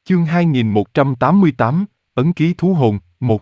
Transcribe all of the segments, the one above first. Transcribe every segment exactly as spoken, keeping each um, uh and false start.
Chương hai nghìn một trăm tám mươi tám, Ấn ký thú hồn, một.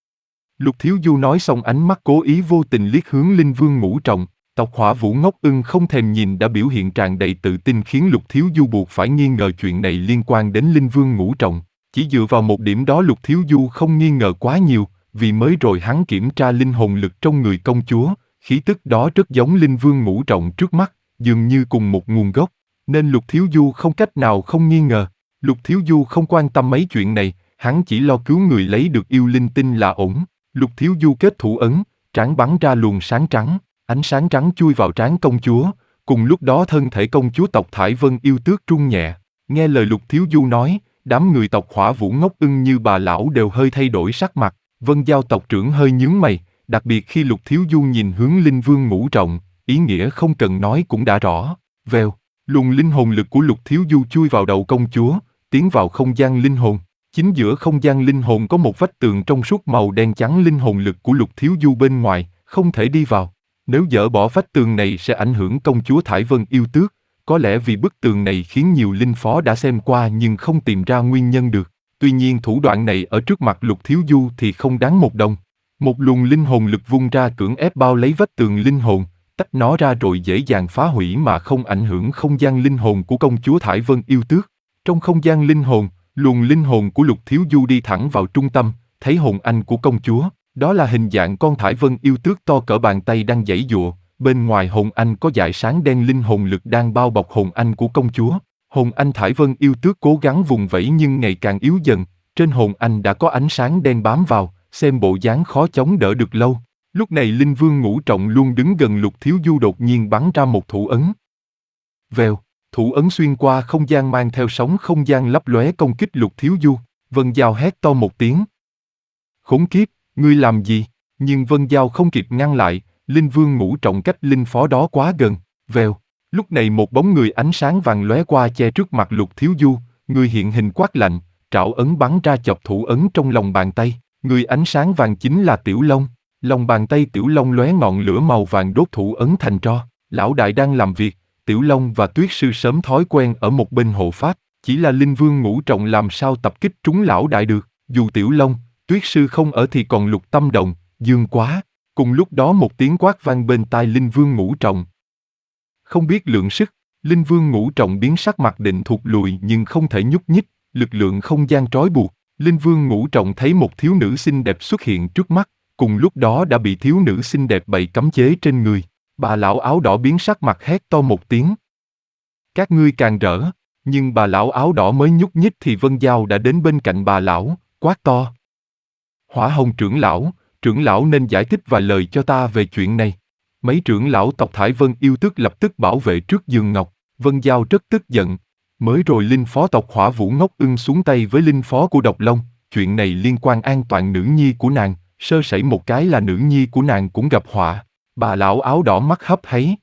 Lục Thiếu Du nói xong ánh mắt cố ý vô tình liếc hướng Linh Vương Ngũ Trọng, tộc Hỏa Vũ ngốc ưng không thèm nhìn đã biểu hiện tràn đầy tự tin khiến Lục Thiếu Du buộc phải nghi ngờ chuyện này liên quan đến Linh Vương Ngũ Trọng. Chỉ dựa vào một điểm đó Lục Thiếu Du không nghi ngờ quá nhiều, vì mới rồi hắn kiểm tra linh hồn lực trong người công chúa, khí tức đó rất giống Linh Vương Ngũ Trọng trước mắt, dường như cùng một nguồn gốc, nên Lục Thiếu Du không cách nào không nghi ngờ. Lục Thiếu Du không quan tâm mấy chuyện này, hắn chỉ lo cứu người lấy được yêu linh tinh là ổn. Lục Thiếu Du kết thủ ấn, trán bắn ra luồng sáng trắng, ánh sáng trắng chui vào trán công chúa, cùng lúc đó thân thể công chúa tộc Thải Vân yêu tước rung nhẹ. Nghe lời Lục Thiếu Du nói, đám người tộc Hỏa Vũ ngốc ưng như bà lão đều hơi thay đổi sắc mặt, Vân Giao tộc trưởng hơi nhướng mày, đặc biệt khi Lục Thiếu Du nhìn hướng Linh Vương Ngũ Trọng, ý nghĩa không cần nói cũng đã rõ. Vèo, luồng linh hồn lực của Lục Thiếu Du chui vào đầu công chúa, tiến vào không gian linh hồn. Chính giữa không gian linh hồn có một vách tường trong suốt màu đen chắn linh hồn lực của Lục Thiếu Du bên ngoài, không thể đi vào. Nếu dỡ bỏ vách tường này sẽ ảnh hưởng công chúa Thải Vân yêu tước, có lẽ vì bức tường này khiến nhiều linh phó đã xem qua nhưng không tìm ra nguyên nhân được. Tuy nhiên thủ đoạn này ở trước mặt Lục Thiếu Du thì không đáng một đồng. Một luồng linh hồn lực vung ra cưỡng ép bao lấy vách tường linh hồn, tách nó ra rồi dễ dàng phá hủy mà không ảnh hưởng không gian linh hồn của công chúa Thải Vân yêu tước. Trong không gian linh hồn, luồng linh hồn của Lục Thiếu Du đi thẳng vào trung tâm, thấy hồn anh của công chúa, đó là hình dạng con Thải Vân yêu tước to cỡ bàn tay đang giãy giụa, bên ngoài hồn anh có dải sáng đen linh hồn lực đang bao bọc hồn anh của công chúa. Hồn anh Thải Vân yêu tước cố gắng vùng vẫy nhưng ngày càng yếu dần, trên hồn anh đã có ánh sáng đen bám vào, xem bộ dáng khó chống đỡ được lâu. Lúc này Linh Vương Ngũ Trọng luôn đứng gần Lục Thiếu Du đột nhiên bắn ra một thủ ấn. Vèo, thủ ấn xuyên qua không gian mang theo sóng không gian lấp lóe công kích Lục Thiếu Du. Vân Giao hét to một tiếng. Khốn kiếp, ngươi làm gì? Nhưng Vân Giao không kịp ngăn lại, Linh Vương Ngũ Trọng cách linh phó đó quá gần. Vèo, lúc này một bóng người ánh sáng vàng lóe qua che trước mặt Lục Thiếu Du, người hiện hình quát lạnh, trảo ấn bắn ra chọc thủ ấn trong lòng bàn tay. Người ánh sáng vàng chính là Tiểu Long. Lòng bàn tay Tiểu Long lóe ngọn lửa màu vàng đốt thủ ấn thành tro. Lão đại đang làm việc, Tiểu Long và Tuyết Sư sớm thói quen ở một bên hộ pháp, chỉ là Linh Vương Ngũ Trọng làm sao tập kích trúng lão đại được. Dù Tiểu Long, Tuyết Sư không ở thì còn Lục Tâm Đồng, Dương Quá. Cùng lúc đó một tiếng quát vang bên tai Linh Vương Ngũ Trọng. Không biết lượng sức, Linh Vương Ngũ Trọng biến sắc mặt định thụt lùi nhưng không thể nhúc nhích, lực lượng không gian trói buộc. Linh Vương Ngũ Trọng thấy một thiếu nữ xinh đẹp xuất hiện trước mắt, cùng lúc đó đã bị thiếu nữ xinh đẹp bày cấm chế trên người. Bà lão áo đỏ biến sắc mặt hét to một tiếng. Các ngươi càng rỡ, nhưng bà lão áo đỏ mới nhúc nhích thì Vân Giao đã đến bên cạnh bà lão, quát to. Hỏa Hồng trưởng lão, trưởng lão nên giải thích vài lời cho ta về chuyện này. Mấy trưởng lão tộc Thải Vân yêu tước lập tức bảo vệ trước giường ngọc. Vân Giao rất tức giận. Mới rồi linh phó tộc Hỏa Vũ ngốc ưng xuống tay với linh phó của Độc Long, chuyện này liên quan an toàn nữ nhi của nàng, sơ sẩy một cái là nữ nhi của nàng cũng gặp họa. Bà lão áo đỏ mắt hấp háy.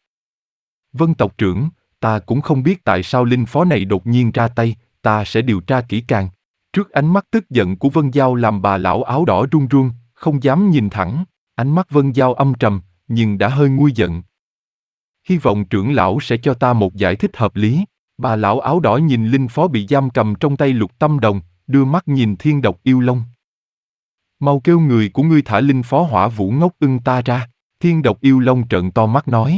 Vân tộc trưởng, ta cũng không biết tại sao linh phó này đột nhiên ra tay, ta sẽ điều tra kỹ càng. Trước ánh mắt tức giận của Vân Giao làm bà lão áo đỏ run run, không dám nhìn thẳng. Ánh mắt Vân Giao âm trầm, nhưng đã hơi nguôi giận. Hy vọng trưởng lão sẽ cho ta một giải thích hợp lý. Bà lão áo đỏ nhìn linh phó bị giam cầm trong tay Lục Tâm Đồng, đưa mắt nhìn Thiên Độc Yêu Long. Mau kêu người của ngươi thả linh phó Hỏa Vũ ngốc ưng ta ra. Thiên Độc Yêu Long trợn to mắt nói.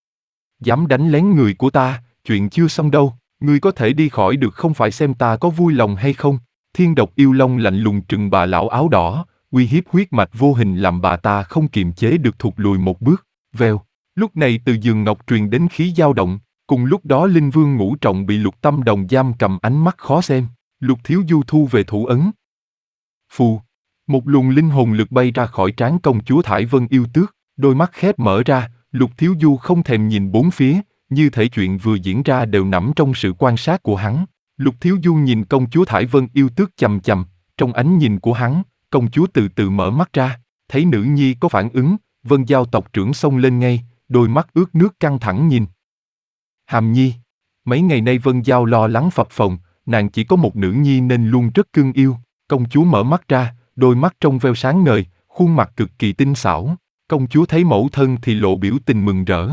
Dám đánh lén người của ta, chuyện chưa xong đâu, ngươi có thể đi khỏi được không phải xem ta có vui lòng hay không. Thiên Độc Yêu Long lạnh lùng trừng bà lão áo đỏ, uy hiếp huyết mạch vô hình làm bà ta không kiềm chế được thụt lùi một bước. Vèo, lúc này từ giường ngọc truyền đến khí dao động, cùng lúc đó Linh Vương Ngũ Trọng bị Lục Tâm Đồng giam cầm ánh mắt khó xem. Lục Thiếu Du thu về thủ ấn. Phù, một luồng linh hồn lực bay ra khỏi trán công chúa Thải Vân yêu tước. Đôi mắt khép mở ra, Lục Thiếu Du không thèm nhìn bốn phía, như thể chuyện vừa diễn ra đều nằm trong sự quan sát của hắn. Lục Thiếu Du nhìn công chúa Thải Vân yêu tước chằm chằm, trong ánh nhìn của hắn, công chúa từ từ mở mắt ra, thấy nữ nhi có phản ứng, Vân Giao tộc trưởng xông lên ngay, đôi mắt ướt nước căng thẳng nhìn. Hàm Nhi, mấy ngày nay Vân Giao lo lắng phập phồng, nàng chỉ có một nữ nhi nên luôn rất cưng yêu. Công chúa mở mắt ra, đôi mắt trong veo sáng ngời, khuôn mặt cực kỳ tinh xảo. Công chúa thấy mẫu thân thì lộ biểu tình mừng rỡ.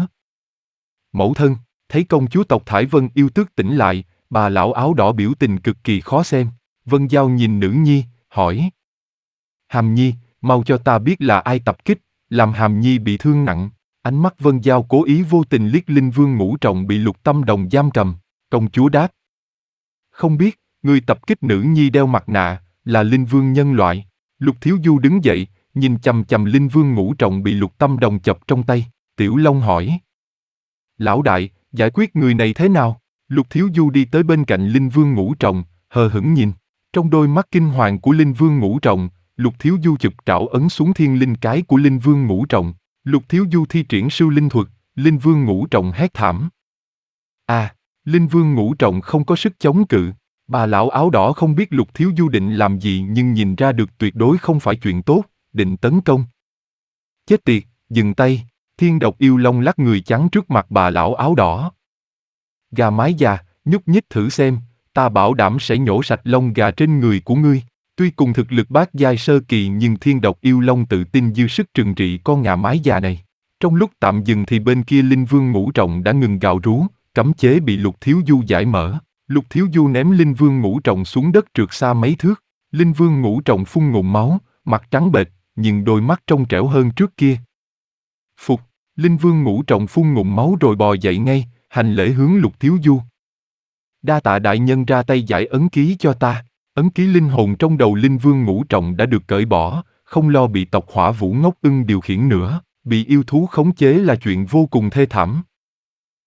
Mẫu thân, thấy công chúa tộc Thải Vân yêu tước tỉnh lại, bà lão áo đỏ biểu tình cực kỳ khó xem. Vân Giao nhìn nữ nhi, hỏi. Hàm Nhi, mau cho ta biết là ai tập kích, làm Hàm Nhi bị thương nặng. Ánh mắt Vân Giao cố ý vô tình liếc Linh Vương Ngũ Trọng bị Lục Tâm Đồng giam cầm. Công chúa đáp. Không biết, người tập kích nữ nhi đeo mặt nạ, là Linh Vương nhân loại. Lục Thiếu Du đứng dậy, nhìn chằm chằm Linh Vương Ngũ Trọng bị Lục Tâm Đồng chập trong tay. Tiểu Long hỏi. Lão đại, giải quyết người này thế nào? Lục Thiếu Du đi tới bên cạnh Linh Vương Ngũ Trọng, hờ hững nhìn. Trong đôi mắt kinh hoàng của Linh Vương Ngũ Trọng, Lục Thiếu Du chụp trảo ấn xuống thiên linh cái của Linh Vương Ngũ Trọng. Lục Thiếu Du thi triển siêu linh thuật, Linh Vương Ngũ Trọng hét thảm. À, Linh Vương Ngũ Trọng không có sức chống cự. Bà lão áo đỏ không biết Lục Thiếu Du định làm gì nhưng nhìn ra được tuyệt đối không phải chuyện tốt, định tấn công. Chết tiệt, dừng tay, Thiên Độc Yêu Long lắc người chắn trước mặt bà lão áo đỏ. Gà mái già, nhúc nhích thử xem, ta bảo đảm sẽ nhổ sạch lông gà trên người của ngươi. Tuy cùng thực lực bát giai sơ kỳ nhưng Thiên Độc Yêu Long tự tin dư sức trừng trị con gà mái già này. Trong lúc tạm dừng thì bên kia Linh Vương Ngũ Trọng đã ngừng gào rú, cấm chế bị Lục Thiếu Du giải mở. Lục Thiếu Du ném Linh Vương Ngũ Trọng xuống đất trượt xa mấy thước. Linh Vương Ngũ Trọng phun ngụm máu, mặt trắng bệch, nhưng đôi mắt trong trẻo hơn trước kia. Phục, Linh Vương Ngũ Trọng phun ngụm máu rồi bò dậy ngay, hành lễ hướng Lục Thiếu Du. Đa tạ đại nhân ra tay giải ấn ký cho ta. Ấn ký linh hồn trong đầu Linh Vương Ngũ Trọng đã được cởi bỏ, không lo bị tộc Hỏa Vũ Ngốc Ưng điều khiển nữa. Bị yêu thú khống chế là chuyện vô cùng thê thảm.